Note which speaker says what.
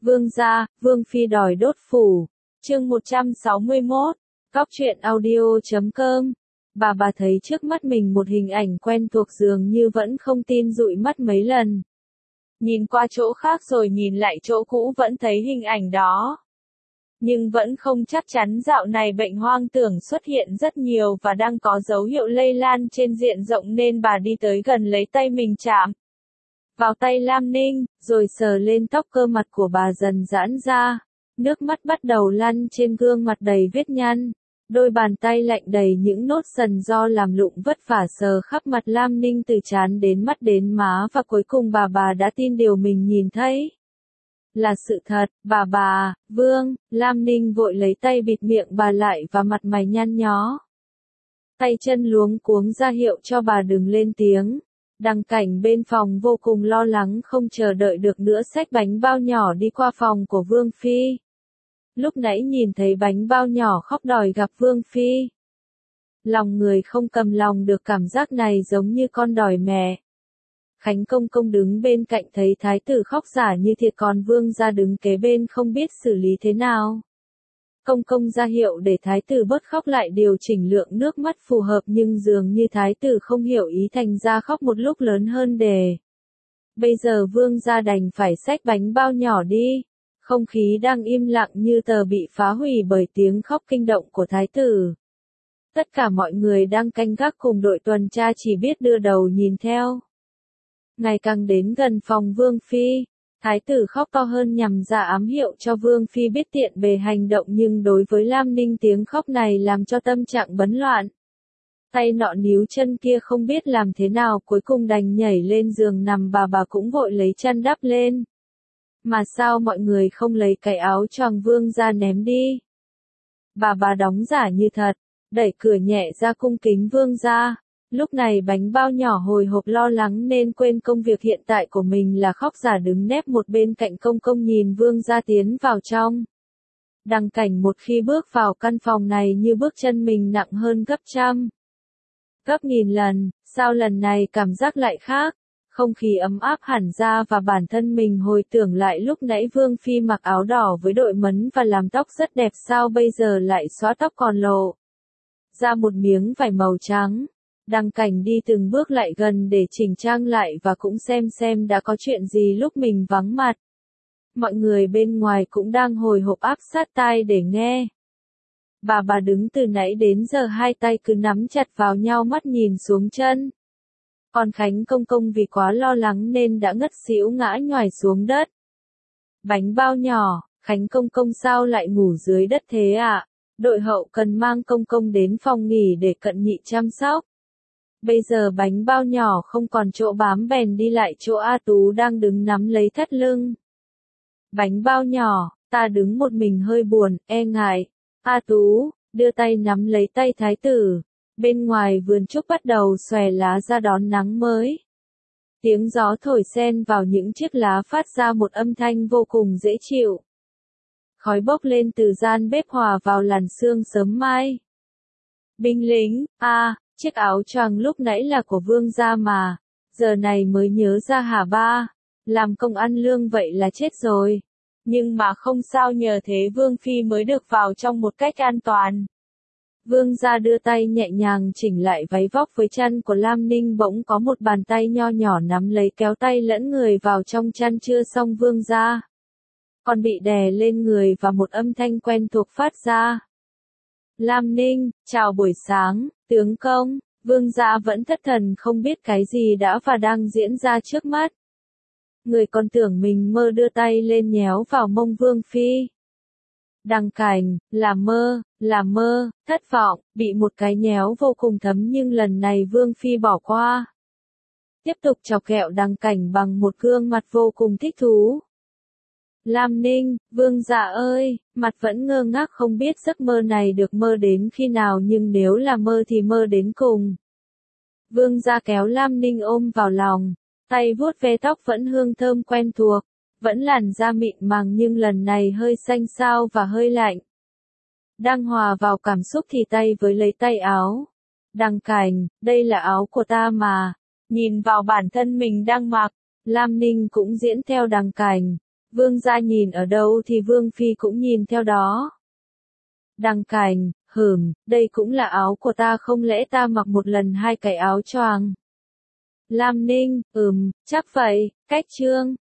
Speaker 1: Vương gia, Vương phi đòi đốt phủ. Chương 161. Cóc truyện audio.com. Bà thấy trước mắt mình một hình ảnh quen thuộc dường như vẫn không tin dụi mắt mấy lần. Nhìn qua chỗ khác rồi nhìn lại chỗ cũ vẫn thấy hình ảnh đó. Nhưng vẫn không chắc chắn dạo này bệnh hoang tưởng xuất hiện rất nhiều và đang có dấu hiệu lây lan trên diện rộng nên bà đi tới gần lấy tay mình chạm vào tay Lam Ninh, rồi sờ lên tóc cơ mặt của bà dần giãn ra. Nước mắt bắt đầu lăn trên gương mặt đầy vết nhăn. Đôi bàn tay lạnh đầy những nốt sần do làm lụng vất vả sờ khắp mặt Lam Ninh từ trán đến mắt đến má và cuối cùng bà đã tin điều mình nhìn thấy là sự thật. Bà, Vương, Lam Ninh vội lấy tay bịt miệng bà lại và mặt mày nhăn nhó. Tay chân luống cuống ra hiệu cho bà đừng lên tiếng. Đằng Cảnh bên phòng vô cùng lo lắng không chờ đợi được nữa xách bánh bao nhỏ đi qua phòng của Vương Phi. Lúc nãy nhìn thấy bánh bao nhỏ khóc đòi gặp Vương Phi. Lòng người không cầm lòng được cảm giác này giống như con đòi mẹ. Khánh Công Công đứng bên cạnh thấy thái tử khóc giả như thiệt còn Vương gia đứng kế bên không biết xử lý thế nào. Công Công ra hiệu để thái tử bớt khóc lại điều chỉnh lượng nước mắt phù hợp nhưng dường như thái tử không hiểu ý thành ra khóc một lúc lớn hơn đề. Bây giờ Vương gia đành phải xách bánh bao nhỏ đi. Không khí đang im lặng như tờ bị phá hủy bởi tiếng khóc kinh động của thái tử. Tất cả mọi người đang canh gác cùng đội tuần tra chỉ biết đưa đầu nhìn theo. Ngày càng đến gần phòng Vương Phi, thái tử khóc to hơn nhằm ra ám hiệu cho Vương Phi biết tiện bề hành động nhưng đối với Lam Ninh tiếng khóc này làm cho tâm trạng bấn loạn. Tay nọ níu chân kia không biết làm thế nào cuối cùng đành nhảy lên giường nằm bà cũng vội lấy chăn đắp lên. Mà sao mọi người không lấy cái áo choàng Vương ra ném đi? Bà đóng giả như thật, đẩy cửa nhẹ ra cung kính Vương ra. Lúc này bánh bao nhỏ hồi hộp lo lắng nên quên công việc hiện tại của mình là khóc giả đứng nép một bên cạnh Công Công nhìn Vương ra tiến vào trong. Đằng Cảnh một khi bước vào căn phòng này như bước chân mình nặng hơn gấp trăm, gấp nghìn lần, sao lần này cảm giác lại khác? Không khí ấm áp hẳn ra và bản thân mình hồi tưởng lại lúc nãy Vương Phi mặc áo đỏ với đội mấn và làm tóc rất đẹp sao bây giờ lại xóa tóc còn lộ ra một miếng vải màu trắng. Đằng Cảnh đi từng bước lại gần để chỉnh trang lại và cũng xem đã có chuyện gì lúc mình vắng mặt. Mọi người bên ngoài cũng đang hồi hộp áp sát tai để nghe. Bà đứng từ nãy đến giờ hai tay cứ nắm chặt vào nhau mắt nhìn xuống chân. Còn Khánh Công Công vì quá lo lắng nên đã ngất xỉu ngã nhoài xuống đất. Bánh bao nhỏ, Khánh Công Công sao lại ngủ dưới đất thế ạ? Đội hậu cần mang Công Công đến phòng nghỉ để cận nhị chăm sóc. Bây giờ bánh bao nhỏ không còn chỗ bám bèn đi lại chỗ A Tú đang đứng nắm lấy thắt lưng. Bánh bao nhỏ, ta đứng một mình hơi buồn, e ngại. A Tú, đưa tay nắm lấy tay thái tử. Bên ngoài vườn trúc bắt đầu xòe lá ra đón nắng mới. Tiếng gió thổi xen vào những chiếc lá phát ra một âm thanh vô cùng dễ chịu. Khói bốc lên từ gian bếp hòa vào làn sương sớm mai. Binh lính, chiếc áo choàng lúc nãy là của Vương gia mà, giờ này mới nhớ ra hả ba? Làm công ăn lương vậy là chết rồi. Nhưng mà không sao nhờ thế Vương Phi mới được vào trong một cách an toàn. Vương gia đưa tay nhẹ nhàng chỉnh lại váy vóc với chăn của Lam Ninh bỗng có một bàn tay nho nhỏ nắm lấy kéo tay lẫn người vào trong chăn chưa xong Vương gia. Còn bị đè lên người và một âm thanh quen thuộc phát ra. Lam Ninh, chào buổi sáng, tướng công. Vương gia vẫn thất thần không biết cái gì đã và đang diễn ra trước mắt. Người còn tưởng mình mơ đưa tay lên nhéo vào mông Vương Phi. Đằng Cảnh, là mơ, thất vọng, bị một cái nhéo vô cùng thấm nhưng lần này Vương Phi bỏ qua. Tiếp tục chọc ghẹo Đằng Cảnh bằng một gương mặt vô cùng thích thú. Lam Ninh, Vương gia ơi, mặt vẫn ngơ ngác không biết giấc mơ này được mơ đến khi nào nhưng nếu là mơ thì mơ đến cùng. Vương gia kéo Lam Ninh ôm vào lòng, tay vuốt ve tóc vẫn hương thơm quen thuộc, vẫn làn da mịn màng nhưng lần này hơi xanh xao và hơi lạnh. Đang hòa vào cảm xúc thì tay với lấy tay áo. Đằng Cảnh, đây là áo của ta mà. Nhìn vào bản thân mình đang mặc, Lam Ninh cũng diễn theo Đằng Cảnh. Vương gia nhìn ở đâu thì Vương Phi cũng nhìn theo đó. Đăng Cảnh, đây cũng là áo của ta, không lẽ ta mặc một lần 2 cái áo choàng? Lam Ninh, chắc vậy. Cách Trương,